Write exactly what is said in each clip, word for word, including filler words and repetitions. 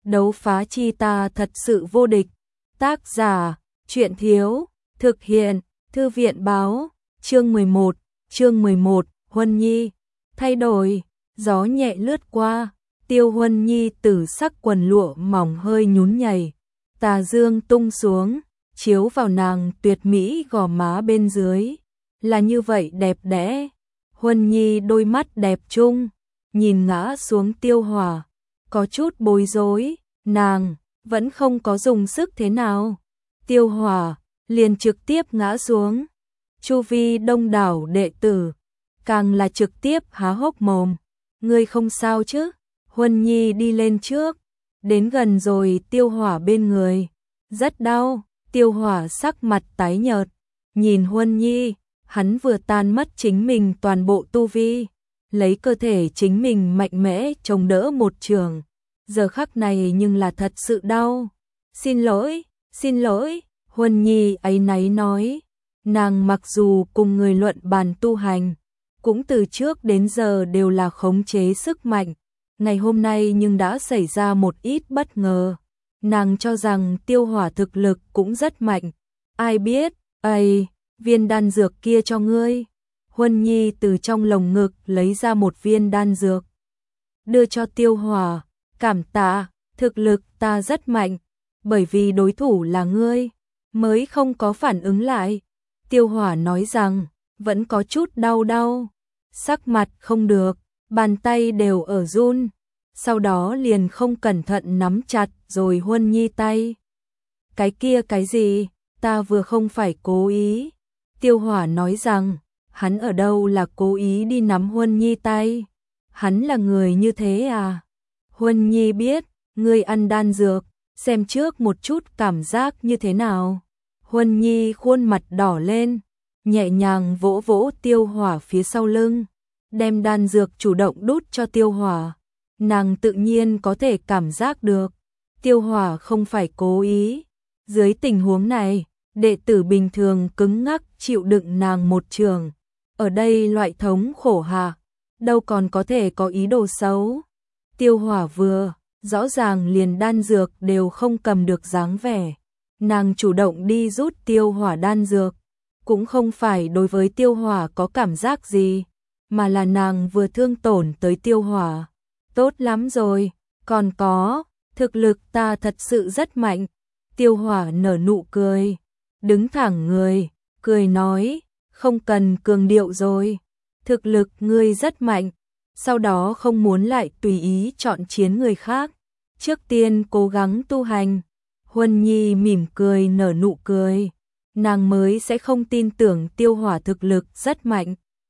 Đấu phá chi ta thật sự vô địch. Tác giả, Truyện Thiếu, thực hiện, Thư viện Báo, chương mười một, chương mười một, Huân Nhi, thay đổi, gió nhẹ lướt qua, Tiêu Huân Nhi tử sắc quần lụa mỏng hơi nhún nhảy, tà dương tung xuống, chiếu vào nàng tuyệt mỹ gò má bên dưới, là như vậy đẹp đẽ. Huân Nhi đôi mắt đẹp chung, nhìn ngã xuống Tiêu Hỏa, có chút bối rối, nàng vẫn không có dùng sức thế nào. Tiêu Hỏa liền trực tiếp ngã xuống. Chu vi đông đảo đệ tử càng là trực tiếp há hốc mồm. Ngươi không sao chứ? Huân Nhi đi lên trước, đến gần rồi Tiêu Hỏa bên người. Rất đau. Tiêu Hỏa sắc mặt tái nhợt, nhìn Huân Nhi, hắn vừa tan mất chính mình toàn bộ tu vi, lấy cơ thể chính mình mạnh mẽ chống đỡ một trường. Giờ khắc này nhưng là thật sự đau. Xin lỗi, xin lỗi, Huân Nhi áy náy nói. Nàng mặc dù cùng người luận bàn tu hành, cũng từ trước đến giờ đều là khống chế sức mạnh. Ngày hôm nay nhưng đã xảy ra một ít bất ngờ. Nàng cho rằng Tiêu Hỏa thực lực cũng rất mạnh. Ai biết, ây, viên đan dược kia cho ngươi. Huân Nhi từ trong lồng ngực lấy ra một viên đan dược, đưa cho Tiêu Hỏa. Cảm tạ, thực lực ta rất mạnh, bởi vì đối thủ là ngươi, mới không có phản ứng lại. Tiêu Hỏa nói rằng, vẫn có chút đau đau, sắc mặt không được, bàn tay đều ở run, sau đó liền không cẩn thận nắm chặt rồi Huân Nhi tay. Cái kia cái gì, ta vừa không phải cố ý. Tiêu Hỏa nói rằng, hắn ở đâu là cố ý đi nắm Huân Nhi tay, hắn là người như thế à? Huân Nhi biết, ngươi ăn đan dược, xem trước một chút cảm giác như thế nào. Huân Nhi khuôn mặt đỏ lên, nhẹ nhàng vỗ vỗ Tiêu Hỏa phía sau lưng, đem đan dược chủ động đút cho Tiêu Hỏa. Nàng tự nhiên có thể cảm giác được, Tiêu Hỏa không phải cố ý. Dưới tình huống này, đệ tử bình thường cứng ngắc chịu đựng nàng một trường. Ở đây loại thống khổ hạ, đâu còn có thể có ý đồ xấu. Tiêu Hỏa vừa, rõ ràng liền đan dược đều không cầm được dáng vẻ. Nàng chủ động đi rút Tiêu Hỏa đan dược, cũng không phải đối với Tiêu Hỏa có cảm giác gì, mà là nàng vừa thương tổn tới Tiêu Hỏa. Tốt lắm rồi, còn có, thực lực ta thật sự rất mạnh. Tiêu Hỏa nở nụ cười, đứng thẳng người, cười nói, không cần cường điệu rồi, thực lực ngươi rất mạnh. Sau đó không muốn lại tùy ý chọn chiến người khác, trước tiên cố gắng tu hành. Huân Nhi mỉm cười nở nụ cười, nàng mới sẽ không tin tưởng Tiêu Hỏa thực lực rất mạnh.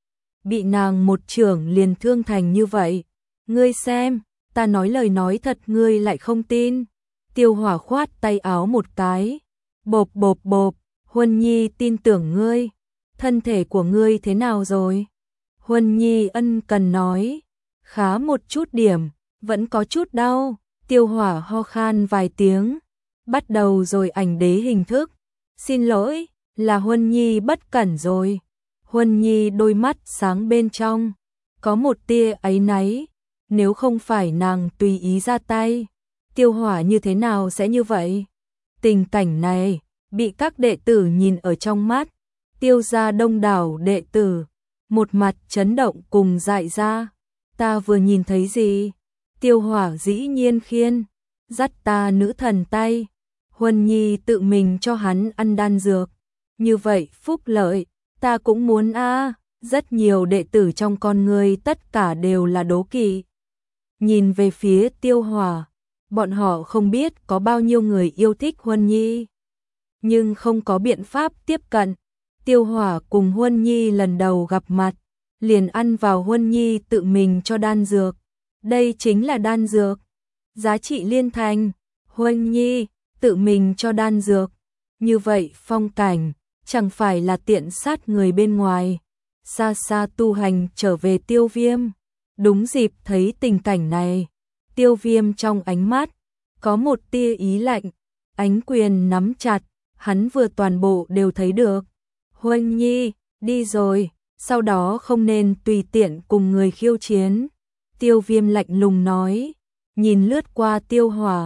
Bị nàng một chưởng liền thương thành như vậy, ngươi xem, ta nói lời nói thật ngươi lại không tin. Tiêu Hỏa khoát tay áo một cái, bộp bộp bộp, Huân Nhi tin tưởng ngươi, thân thể của ngươi thế nào rồi? Huân Nhi ân cần nói, khá một chút điểm, vẫn có chút đau. Tiêu Hỏa ho khan vài tiếng, bắt đầu rồi ảnh đế hình thức. Xin lỗi, là Huân Nhi bất cẩn rồi. Huân Nhi đôi mắt sáng bên trong, có một tia áy náy, nếu không phải nàng tùy ý ra tay, Tiêu Hỏa như thế nào sẽ như vậy? Tình cảnh này, bị các đệ tử nhìn ở trong mắt, Tiêu gia đông đảo đệ tử, một mặt chấn động cùng dại ra. Ta vừa nhìn thấy gì? Tiêu Hỏa dĩ nhiên khiên, dắt ta nữ thần tay. Huân Nhi tự mình cho hắn ăn đan dược. Như vậy phúc lợi, ta cũng muốn a. Rất nhiều đệ tử trong con người tất cả đều là đố kỵ. Nhìn về phía Tiêu Hỏa, bọn họ không biết có bao nhiêu người yêu thích Huân Nhi, nhưng không có biện pháp tiếp cận. Tiêu Hỏa cùng Huân Nhi lần đầu gặp mặt, liền ăn vào Huân Nhi tự mình cho đan dược. Đây chính là đan dược, giá trị liên thành. Huân Nhi tự mình cho đan dược, như vậy phong cảnh, chẳng phải là tiện sát người bên ngoài. Xa xa tu hành trở về Tiêu Viêm, đúng dịp thấy tình cảnh này. Tiêu Viêm trong ánh mắt có một tia ý lạnh, ánh quyền nắm chặt, hắn vừa toàn bộ đều thấy được. Huân Nhi, đi rồi, sau đó không nên tùy tiện cùng người khiêu chiến. Tiêu Viêm lạnh lùng nói, nhìn lướt qua Tiêu Hỏa,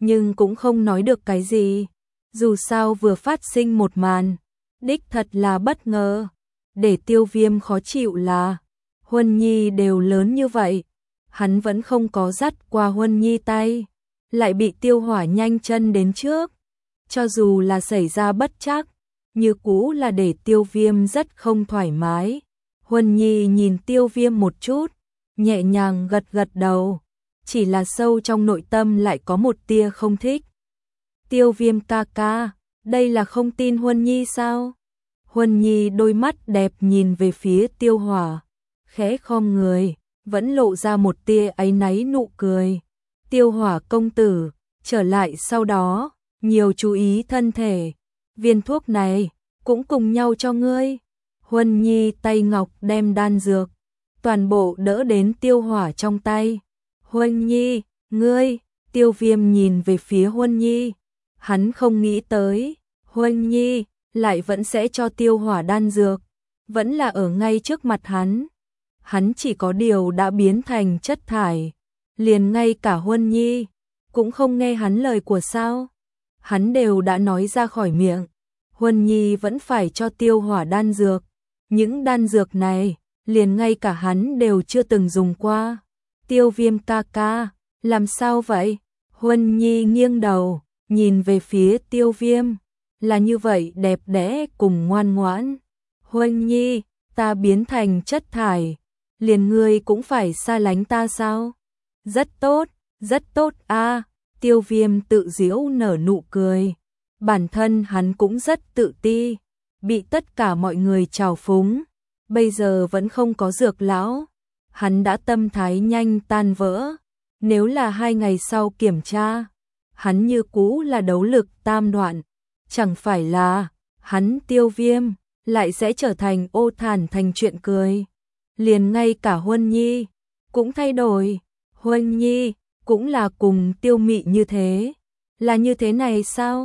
nhưng cũng không nói được cái gì. Dù sao vừa phát sinh một màn, đích thật là bất ngờ. Để Tiêu Viêm khó chịu là, Huân Nhi đều lớn như vậy, hắn vẫn không có dắt qua Huân Nhi tay, lại bị Tiêu Hỏa nhanh chân đến trước. Cho dù là xảy ra bất trắc, như cũ là để Tiêu Viêm rất không thoải mái. Huân Nhi nhìn Tiêu Viêm một chút, nhẹ nhàng gật gật đầu, chỉ là sâu trong nội tâm lại có một tia không thích. Tiêu Viêm ca ca, đây là không tin Huân Nhi sao? Huân Nhi đôi mắt đẹp nhìn về phía Tiêu Hỏa, khẽ khom người, vẫn lộ ra một tia áy náy nụ cười. Tiêu Hỏa công tử, trở lại sau đó, nhiều chú ý thân thể, viên thuốc này, cũng cùng nhau cho ngươi. Huân Nhi tay ngọc đem đan dược, toàn bộ đỡ đến Tiêu Hỏa trong tay. Huân Nhi, ngươi, Tiêu Viêm nhìn về phía Huân Nhi, hắn không nghĩ tới, Huân Nhi lại vẫn sẽ cho Tiêu Hỏa đan dược, vẫn là ở ngay trước mặt hắn. Hắn chỉ có điều đã biến thành chất thải, liền ngay cả Huân Nhi cũng không nghe hắn lời của sao. Hắn đều đã nói ra khỏi miệng, Huân Nhi vẫn phải cho Tiêu Hỏa đan dược. Những đan dược này, liền ngay cả hắn đều chưa từng dùng qua. Tiêu Viêm ca ca, làm sao vậy? Huân Nhi nghiêng đầu, nhìn về phía Tiêu Viêm, là như vậy đẹp đẽ cùng ngoan ngoãn. Huân Nhi, ta biến thành chất thải, liền ngươi cũng phải xa lánh ta sao? Rất tốt, rất tốt a. Tiêu Viêm tự giễu nở nụ cười, bản thân hắn cũng rất tự ti, bị tất cả mọi người trào phúng, bây giờ vẫn không có dược lão, hắn đã tâm thái nhanh tan vỡ. Nếu là hai ngày sau kiểm tra, hắn như cũ là đấu lực tam đoạn, chẳng phải là hắn Tiêu Viêm lại sẽ trở thành ô tàn thành chuyện cười. Liền ngay cả Huân Nhi cũng thay đổi, Huân Nhi cũng là cùng Tiêu Mị như thế, là như thế này sao?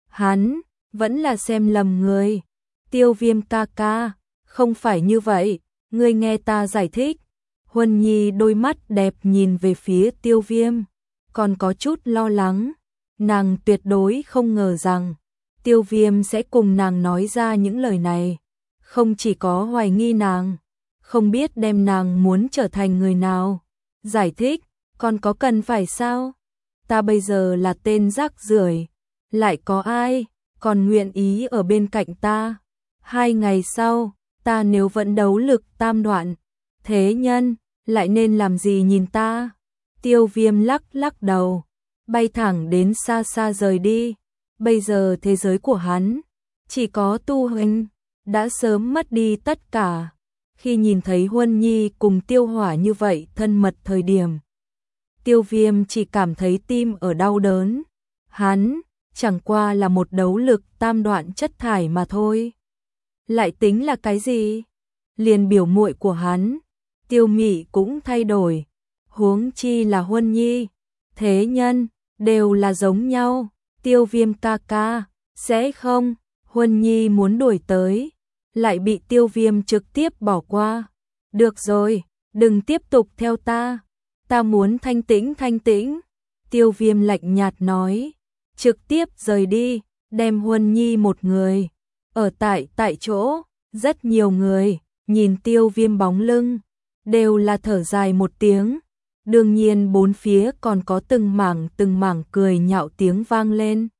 Hắn vẫn là xem lầm người. Tiêu Viêm ca ca, không phải như vậy, ngươi nghe ta giải thích. Huân Nhi đôi mắt đẹp nhìn về phía Tiêu Viêm, còn có chút lo lắng. Nàng tuyệt đối không ngờ rằng Tiêu Viêm sẽ cùng nàng nói ra những lời này. Không chỉ có hoài nghi nàng, không biết đem nàng muốn trở thành người nào. Giải thích, còn có cần phải sao? Ta bây giờ là tên rác rưởi, lại có ai còn nguyện ý ở bên cạnh ta? Hai ngày sau, ta nếu vẫn đấu lực tam đoạn, thế nhân lại nên làm gì nhìn ta? Tiêu Viêm lắc lắc đầu, bay thẳng đến xa xa rời đi. Bây giờ thế giới của hắn chỉ có tu hành, đã sớm mất đi tất cả. Khi nhìn thấy Huân Nhi cùng Tiêu Hỏa như vậy thân mật thời điểm, Tiêu Viêm chỉ cảm thấy tim ở đau đớn. Hắn chẳng qua là một đấu lực tam đoạn chất thải mà thôi, lại tính là cái gì? Liền biểu muội của hắn, Tiêu Mị cũng thay đổi, huống chi là Huân Nhi. Thế nhân đều là giống nhau. Tiêu Viêm ca ca, sẽ không? Huân Nhi muốn đuổi tới, lại bị Tiêu Viêm trực tiếp bỏ qua. Được rồi, đừng tiếp tục theo ta, ta muốn thanh tĩnh thanh tĩnh. Tiêu Viêm lạnh nhạt nói, trực tiếp rời đi, đem Huân Nhi một người ở tại tại chỗ. Rất nhiều người nhìn Tiêu Viêm bóng lưng, đều là thở dài một tiếng. Đương nhiên bốn phía còn có từng mảng từng mảng cười nhạo tiếng vang lên.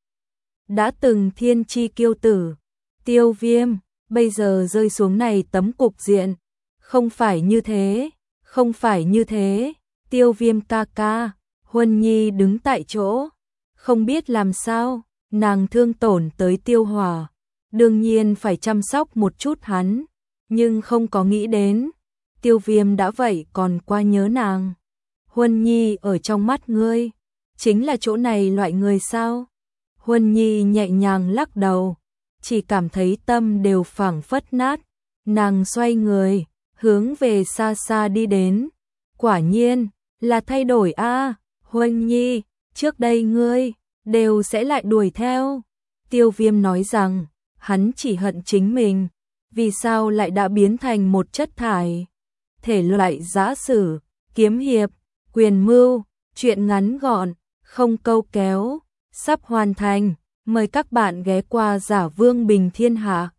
Đã từng thiên chi kiêu tử, Tiêu Viêm, bây giờ rơi xuống này tấm cục diện. Không phải như thế, không phải như thế. Tiêu Viêm ca ca, Huân Nhi đứng tại chỗ, không biết làm sao, nàng thương tổn tới Tiêu Hỏa, đương nhiên phải chăm sóc một chút hắn, nhưng không có nghĩ đến Tiêu Viêm đã vậy còn quá nhớ nàng. Huân Nhi ở trong mắt ngươi chính là chỗ này loại người sao? Huân Nhi nhẹ nhàng lắc đầu, chỉ cảm thấy tâm đều phảng phất nát. Nàng xoay người, hướng về xa xa đi đến. Quả nhiên là thay đổi a. À, Huân Nhi, trước đây ngươi đều sẽ lại đuổi theo. Tiêu Viêm nói rằng hắn chỉ hận chính mình, vì sao lại đã biến thành một chất thải. Thể loại giã sử, kiếm hiệp, quyền mưu, truyện ngắn gọn, không câu kéo. sắp hoàn thành. Mời các bạn ghé qua Giả Vương Bình Thiên Hạ.